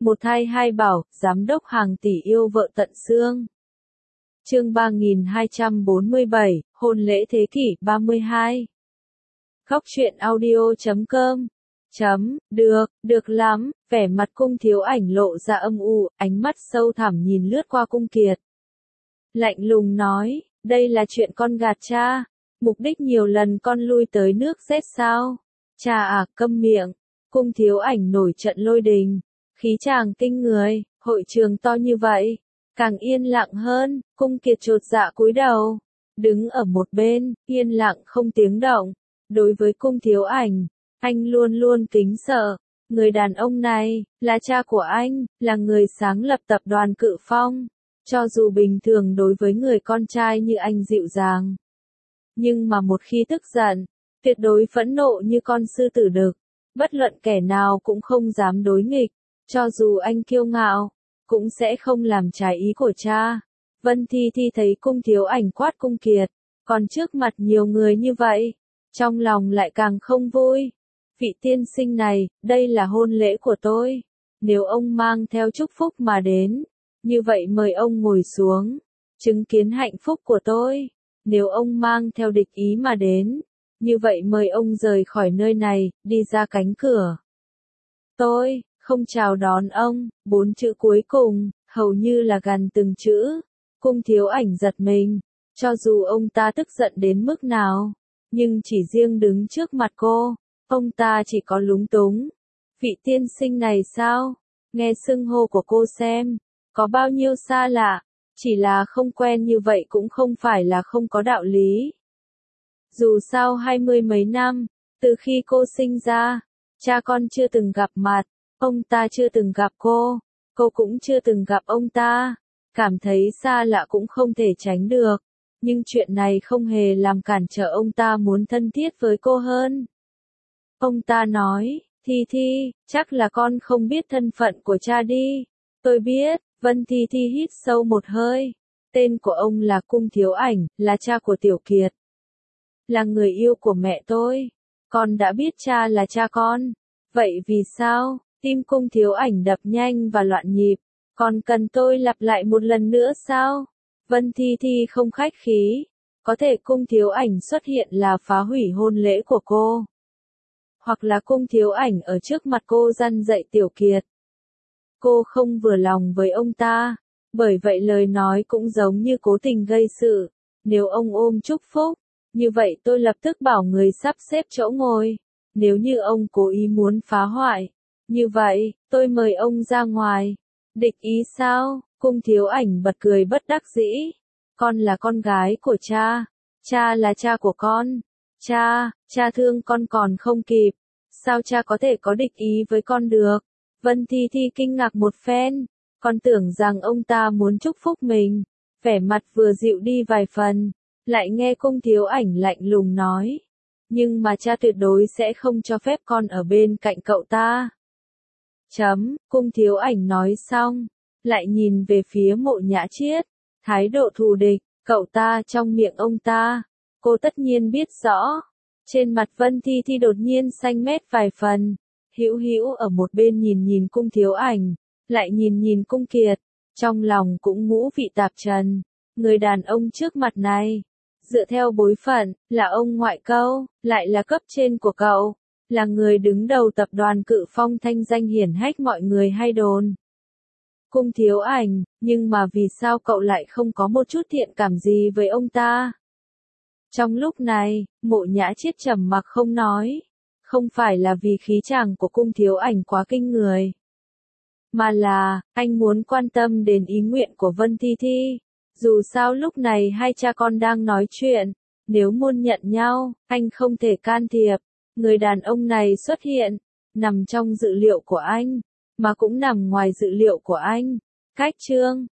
Một thai hai bảo, giám đốc hàng tỷ yêu vợ tận xương. Chương 3247, hôn lễ thế kỷ 32. Góc truyện audio.com. Được lắm, vẻ mặt Cung Thiếu Ảnh lộ ra âm u, ánh mắt sâu thẳm nhìn lướt qua Cung Kiệt. Lạnh lùng nói, đây là chuyện con gạt cha, mục đích nhiều lần con lui tới nước Z sao? Cha à, câm miệng. Cung Thiếu Ảnh nổi trận lôi đình, khí chàng kinh người, hội trường to như vậy, càng yên lặng hơn. Cung Kiệt chột dạ cúi đầu, đứng ở một bên, yên lặng không tiếng động. Đối với Cung Thiếu Ảnh, anh luôn luôn kính sợ. Người đàn ông này, là cha của anh, là người sáng lập tập đoàn Cự Phong. Cho dù bình thường đối với người con trai như anh dịu dàng, nhưng mà một khi tức giận, tuyệt đối phẫn nộ như con sư tử đực. Bất luận kẻ nào cũng không dám đối nghịch, cho dù anh kiêu ngạo, cũng sẽ không làm trái ý của cha. Vân Thi Thi thấy Cung Thiếu Ảnh quát Cung Kiệt, còn trước mặt nhiều người như vậy, trong lòng lại càng không vui. Vị tiên sinh này, đây là hôn lễ của tôi. Nếu ông mang theo chúc phúc mà đến, như vậy mời ông ngồi xuống, chứng kiến hạnh phúc của tôi. Nếu ông mang theo địch ý mà đến, như vậy mời ông rời khỏi nơi này, đi ra cánh cửa. Tôi không chào đón ông. 4 chữ cuối cùng, hầu như là gần từng chữ. Cung Thiếu Ảnh giật mình, cho dù ông ta tức giận đến mức nào, nhưng chỉ riêng đứng trước mặt cô, ông ta chỉ có lúng túng. Vị tiên sinh này sao? Nghe xưng hô của cô xem, có bao nhiêu xa lạ, chỉ là không quen như vậy cũng không phải là không có đạo lý. Dù sao 20 mấy năm, từ khi cô sinh ra, cha con chưa từng gặp mặt, ông ta chưa từng gặp cô cũng chưa từng gặp ông ta. Cảm thấy xa lạ cũng không thể tránh được, nhưng chuyện này không hề làm cản trở ông ta muốn thân thiết với cô hơn. Ông ta nói, Thi Thi, chắc là con không biết thân phận của cha đi. Tôi biết. Vân Thi Thi hít sâu một hơi. Tên của ông là Cung Thiếu Ảnh, là cha của Tiểu Kiệt, là người yêu của mẹ tôi. Con đã biết cha là cha con. Vậy vì sao? Tim Cung Thiếu Ảnh đập nhanh và loạn nhịp. Còn cần tôi lặp lại một lần nữa sao? Vân Thi Thi không khách khí. Có thể Cung Thiếu Ảnh xuất hiện là phá hủy hôn lễ của cô, hoặc là Cung Thiếu Ảnh ở trước mặt cô răn dạy Tiểu Kiệt. Cô không vừa lòng với ông ta, bởi vậy lời nói cũng giống như cố tình gây sự. Nếu ông ôm chúc phúc, như vậy tôi lập tức bảo người sắp xếp chỗ ngồi. Nếu như ông cố ý muốn phá hoại, như vậy, tôi mời ông ra ngoài. Địch ý sao? Cung Thiếu Ảnh bật cười bất đắc dĩ. Con là con gái của cha. Cha là cha của con. Cha thương con còn không kịp. Sao cha có thể có địch ý với con được? Vân Thi Thi kinh ngạc một phen. Con tưởng rằng ông ta muốn chúc phúc mình. Vẻ mặt vừa dịu đi vài phần. Lại nghe Cung Thiếu Ảnh lạnh lùng nói. Nhưng mà cha tuyệt đối sẽ không cho phép con ở bên cạnh cậu ta. Cung Thiếu Ảnh nói xong, lại nhìn về phía Mộ Nhã Chiết, thái độ thù địch. Cậu ta trong miệng ông ta, cô tất nhiên biết rõ. Trên mặt Vân Thi Thi đột nhiên xanh mét vài phần. Hữu Hữu ở một bên nhìn Cung Thiếu Ảnh, lại nhìn Cung Kiệt, trong lòng cũng ngũ vị tạp trần. Người đàn ông trước mặt này, dựa theo bối phận, là ông ngoại cậu, lại là cấp trên của cậu, là người đứng đầu tập đoàn Cự Phong, thanh danh hiển hách mọi người hay đồn. Cung Thiếu Ảnh, nhưng mà vì sao cậu lại không có một chút thiện cảm gì với ông ta? Trong lúc này, Mộ Nhã Chiết trầm mặc không nói. Không phải là vì khí chàng của Cung Thiếu Ảnh quá kinh người, mà là, anh muốn quan tâm đến ý nguyện của Vân Thi Thi. Dù sao lúc này hai cha con đang nói chuyện, nếu muốn nhận nhau, anh không thể can thiệp. Người đàn ông này xuất hiện, nằm trong dự liệu của anh, mà cũng nằm ngoài dự liệu của anh. Cách chương